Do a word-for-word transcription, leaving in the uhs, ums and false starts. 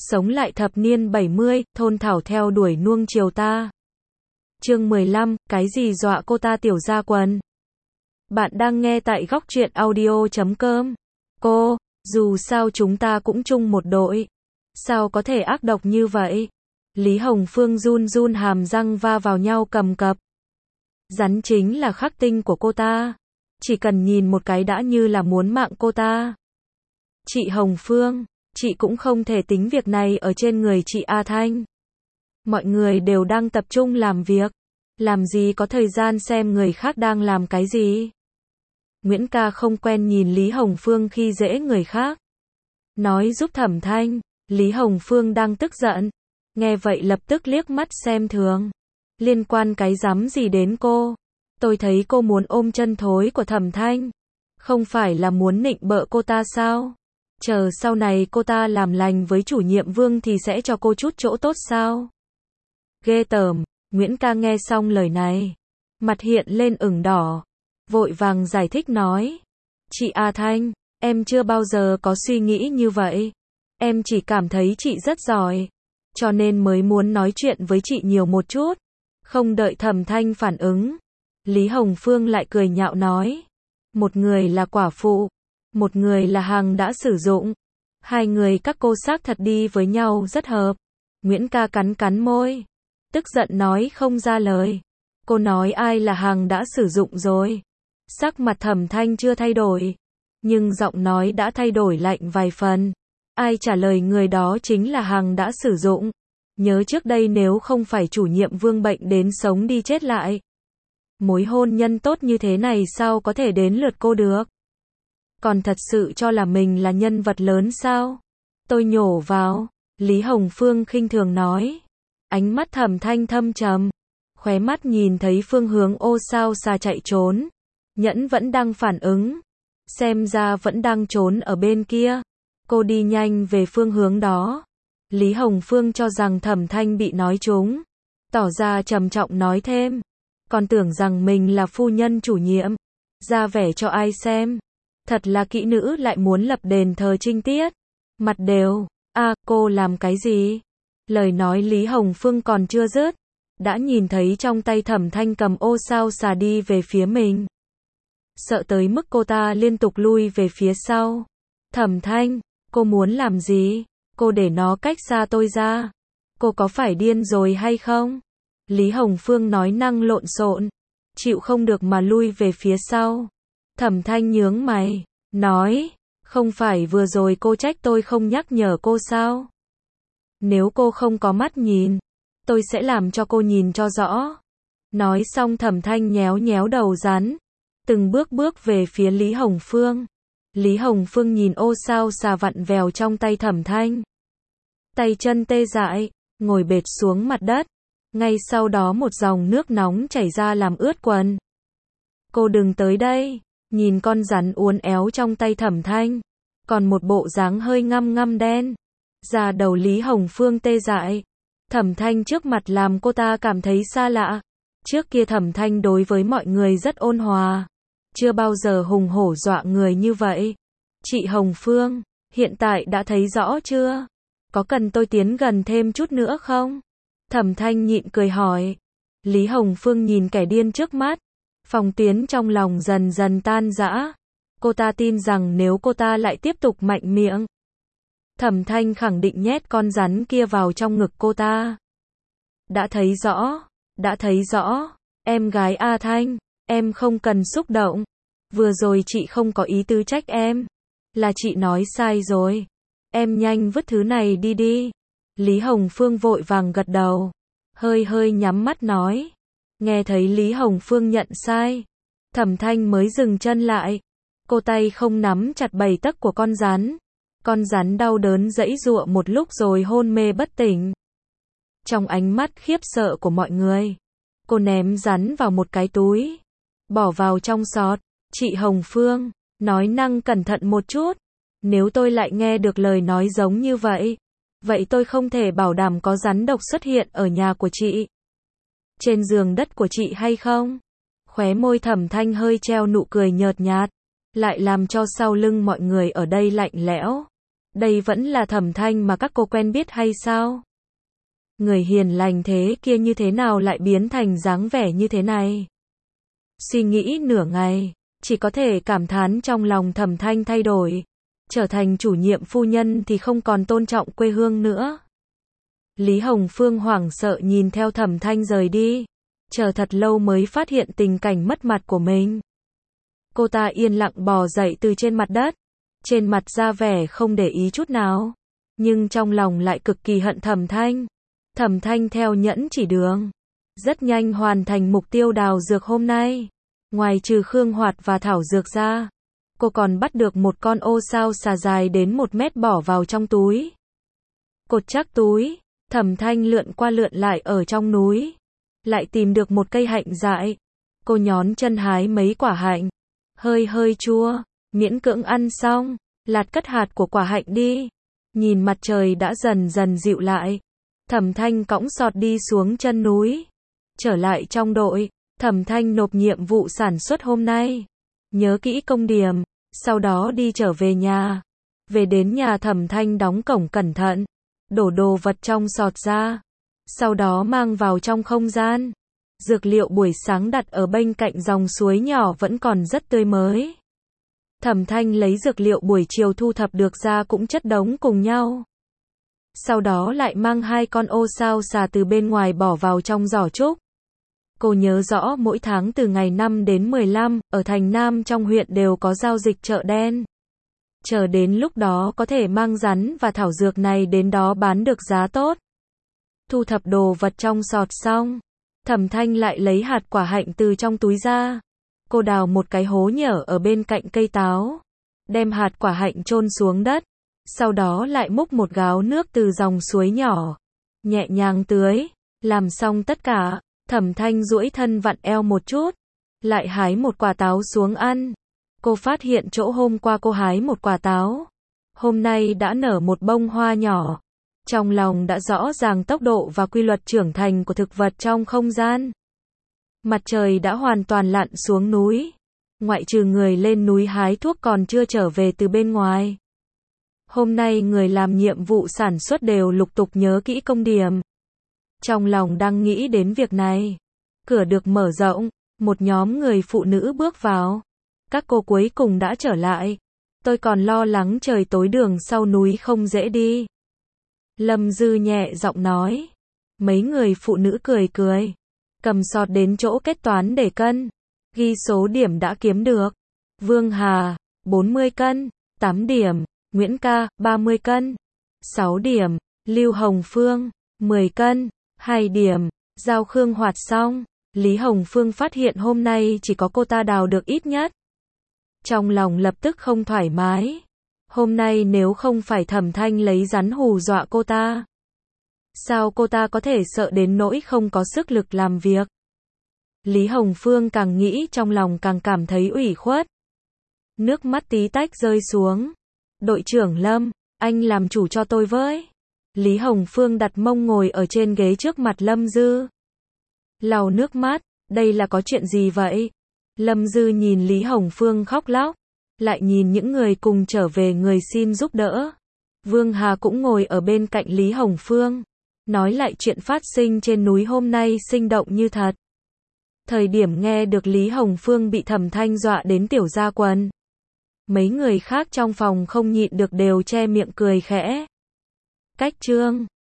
Sống lại thập niên bảy mươi, thôn thảo theo đuổi nuông chiều ta. Chương mười lăm, cái gì dọa cô ta tiểu ra quần. Bạn đang nghe tại góc truyện audio chấm com. Cô, dù sao chúng ta cũng chung một đội. Sao có thể ác độc như vậy? Lý Hồng Phương run run hàm răng va vào nhau cầm cập. Rắn chính là khắc tinh của cô ta. Chỉ cần nhìn một cái đã như là muốn mạng cô ta. Chị Hồng Phương, chị cũng không thể tính việc này ở trên người chị A Thanh. Mọi người đều đang tập trung làm việc. Làm gì có thời gian xem người khác đang làm cái gì. Nguyễn ca không quen nhìn Lý Hồng Phương khi dễ người khác. Nói giúp Thẩm Thanh. Lý Hồng Phương đang tức giận. Nghe vậy lập tức liếc mắt xem thường. Liên quan cái rắm gì đến cô? Tôi thấy cô muốn ôm chân thối của Thẩm Thanh. Không phải là muốn nịnh bợ cô ta sao? Chờ sau này cô ta làm lành với chủ nhiệm Vương thì sẽ cho cô chút chỗ tốt sao? Ghê tởm. Nguyễn ca nghe xong lời này. Mặt hiện lên ửng đỏ. Vội vàng giải thích nói. Chị A Thanh, em chưa bao giờ có suy nghĩ như vậy. Em chỉ cảm thấy chị rất giỏi. Cho nên mới muốn nói chuyện với chị nhiều một chút. Không đợi Thẩm Thanh phản ứng. Lý Hồng Phương lại cười nhạo nói. Một người là quả phụ. Một người là hàng đã sử dụng. Hai người các cô xác thật đi với nhau rất hợp. Nguyễn ca cắn cắn môi. Tức giận nói không ra lời. Cô nói ai là hàng đã sử dụng rồi. Sắc mặt Thẩm Thanh chưa thay đổi. Nhưng giọng nói đã thay đổi lạnh vài phần. Ai trả lời người đó chính là hàng đã sử dụng. Nhớ trước đây nếu không phải chủ nhiệm Vương bệnh đến sống đi chết lại. Mối hôn nhân tốt như thế này sao có thể đến lượt cô được? Còn thật sự cho là mình là nhân vật lớn sao? Tôi nhổ vào. Lý Hồng Phương khinh thường nói. Ánh mắt Thẩm Thanh thâm trầm. Khóe mắt nhìn thấy phương hướng ô sao xà chạy trốn. Nhẫn vẫn đang phản ứng. Xem ra vẫn đang trốn ở bên kia. Cô đi nhanh về phương hướng đó. Lý Hồng Phương cho rằng Thẩm Thanh bị nói trúng. Tỏ ra trầm trọng nói thêm. Còn tưởng rằng mình là phu nhân chủ nhiệm. Ra vẻ cho ai xem. Thật là kỹ nữ lại muốn lập đền thờ trinh tiết. Mặt đều. A, à, cô làm cái gì? Lời nói Lý Hồng Phương còn chưa dứt. Đã nhìn thấy trong tay Thẩm Thanh cầm ô sao xà đi về phía mình. Sợ tới mức cô ta liên tục lui về phía sau. Thẩm Thanh, cô muốn làm gì? Cô để nó cách xa tôi ra. Cô có phải điên rồi hay không? Lý Hồng Phương nói năng lộn xộn. Chịu không được mà lui về phía sau. Thẩm Thanh nhướng mày. Nói. Không phải vừa rồi cô trách tôi không nhắc nhở cô sao? Nếu cô không có mắt nhìn. Tôi sẽ làm cho cô nhìn cho rõ. Nói xong Thẩm Thanh nhéo nhéo đầu rắn. Từng bước bước về phía Lý Hồng Phương. Lý Hồng Phương nhìn ô sao xà vặn vèo trong tay Thẩm Thanh. Tay chân tê dại, ngồi bệt xuống mặt đất. Ngay sau đó một dòng nước nóng chảy ra làm ướt quần. Cô đừng tới đây. Nhìn con rắn uốn éo trong tay Thẩm Thanh. Còn một bộ dáng hơi ngăm ngăm đen. Da đầu Lý Hồng Phương tê dại. Thẩm Thanh trước mặt làm cô ta cảm thấy xa lạ. Trước kia Thẩm Thanh đối với mọi người rất ôn hòa. Chưa bao giờ hùng hổ dọa người như vậy. Chị Hồng Phương, hiện tại đã thấy rõ chưa? Có cần tôi tiến gần thêm chút nữa không? Thẩm Thanh nhịn cười hỏi. Lý Hồng Phương nhìn kẻ điên trước mắt. Phòng tuyến trong lòng dần dần tan rã. Cô ta tin rằng nếu cô ta lại tiếp tục mạnh miệng. Thẩm Thanh khẳng định nhét con rắn kia vào trong ngực cô ta. Đã thấy rõ, đã thấy rõ. Em gái A Thanh, em không cần xúc động. Vừa rồi chị không có ý tứ trách em. Là chị nói sai rồi. Em nhanh vứt thứ này đi đi. Lý Hồng Phương vội vàng gật đầu. Hơi hơi nhắm mắt nói. Nghe thấy Lý Hồng Phương nhận sai. Thẩm Thanh mới dừng chân lại. Cô tay không nắm chặt bầy tấc của con rắn. Con rắn đau đớn giãy giụa một lúc rồi hôn mê bất tỉnh. Trong ánh mắt khiếp sợ của mọi người. Cô ném rắn vào một cái túi. Bỏ vào trong xọt. Chị Hồng Phương, nói năng cẩn thận một chút. Nếu tôi lại nghe được lời nói giống như vậy. Vậy tôi không thể bảo đảm có rắn độc xuất hiện ở nhà của chị. Trên giường đất của chị hay không? Khóe môi Thẩm Thanh hơi treo nụ cười nhợt nhạt. Lại làm cho sau lưng mọi người ở đây lạnh lẽo. Đây vẫn là Thẩm Thanh mà các cô quen biết hay sao? Người hiền lành thế kia như thế nào lại biến thành dáng vẻ như thế này? Suy nghĩ nửa ngày, chỉ có thể cảm thán trong lòng Thẩm Thanh thay đổi. Trở thành chủ nhiệm phu nhân thì không còn tôn trọng quê hương nữa. Lý Hồng Phương hoảng sợ nhìn theo Thẩm Thanh rời đi. Chờ thật lâu mới phát hiện tình cảnh mất mặt của mình. Cô ta yên lặng bò dậy từ trên mặt đất. Trên mặt ra vẻ không để ý chút nào. Nhưng trong lòng lại cực kỳ hận Thẩm Thanh. Thẩm Thanh theo nhẫn chỉ đường. Rất nhanh hoàn thành mục tiêu đào dược hôm nay. Ngoài trừ Khương Hoạt và thảo dược ra, cô còn bắt được một con ô sao xà dài đến một mét bỏ vào trong túi. Cột chắc túi, Thẩm Thanh lượn qua lượn lại ở trong núi. Lại tìm được một cây hạnh dại. Cô nhón chân hái mấy quả hạnh. Hơi hơi chua, miễn cưỡng ăn xong, lạt cất hạt của quả hạnh đi. Nhìn mặt trời đã dần dần dịu lại. Thẩm Thanh cõng sọt đi xuống chân núi. Trở lại trong đội, Thẩm Thanh nộp nhiệm vụ sản xuất hôm nay. Nhớ kỹ công điểm, sau đó đi trở về nhà. Về đến nhà Thẩm Thanh đóng cổng cẩn thận, đổ đồ vật trong sọt ra. Sau đó mang vào trong không gian. Dược liệu buổi sáng đặt ở bên cạnh dòng suối nhỏ vẫn còn rất tươi mới. Thẩm Thanh lấy dược liệu buổi chiều thu thập được ra cũng chất đống cùng nhau. Sau đó lại mang hai con ô sao xà từ bên ngoài bỏ vào trong giỏ trúc. Cô nhớ rõ mỗi tháng từ ngày năm đến mười lăm, ở thành Nam trong huyện đều có giao dịch chợ đen. Chờ đến lúc đó có thể mang rắn và thảo dược này đến đó bán được giá tốt. Thu thập đồ vật trong sọt xong, Thẩm Thanh lại lấy hạt quả hạnh từ trong túi ra. Cô đào một cái hố nhỏ ở bên cạnh cây táo, đem hạt quả hạnh chôn xuống đất, sau đó lại múc một gáo nước từ dòng suối nhỏ, nhẹ nhàng tưới. Làm xong tất cả, Thẩm Thanh duỗi thân vặn eo một chút, lại hái một quả táo xuống ăn. Cô phát hiện chỗ hôm qua cô hái một quả táo, hôm nay đã nở một bông hoa nhỏ. Trong lòng đã rõ ràng tốc độ và quy luật trưởng thành của thực vật trong không gian. Mặt trời đã hoàn toàn lặn xuống núi. Ngoại trừ người lên núi hái thuốc còn chưa trở về từ bên ngoài. Hôm nay người làm nhiệm vụ sản xuất đều lục tục nhớ kỹ công điểm. Trong lòng đang nghĩ đến việc này. Cửa được mở rộng, một nhóm người phụ nữ bước vào. Các cô cuối cùng đã trở lại. Tôi còn lo lắng trời tối đường sau núi không dễ đi. Lâm Dư nhẹ giọng nói. Mấy người phụ nữ cười cười. Cầm sọt đến chỗ kết toán để cân. Ghi số điểm đã kiếm được. Vương Hà, bốn mươi cân, tám điểm. Nguyễn Ca, ba mươi cân, sáu điểm. Lưu Hồng Phương, mười cân, hai điểm. Giao Khương Hoạt xong. Lý Hồng Phương phát hiện hôm nay chỉ có cô ta đào được ít nhất. Trong lòng lập tức không thoải mái. Hôm nay nếu không phải Thẩm Thanh lấy rắn hù dọa cô ta, sao cô ta có thể sợ đến nỗi không có sức lực làm việc? Lý Hồng Phương càng nghĩ trong lòng càng cảm thấy ủy khuất. Nước mắt tí tách rơi xuống. Đội trưởng Lâm, anh làm chủ cho tôi với. Lý Hồng Phương đặt mông ngồi ở trên ghế trước mặt Lâm Dư. Lau nước mắt, đây là có chuyện gì vậy? Lâm Dư nhìn Lý Hồng Phương khóc lóc, lại nhìn những người cùng trở về người xin giúp đỡ. Vương Hà cũng ngồi ở bên cạnh Lý Hồng Phương, nói lại chuyện phát sinh trên núi hôm nay sinh động như thật. Thời điểm nghe được Lý Hồng Phương bị Thẩm Thanh dọa đến tiểu ra quần, mấy người khác trong phòng không nhịn được đều che miệng cười khẽ. Cách chương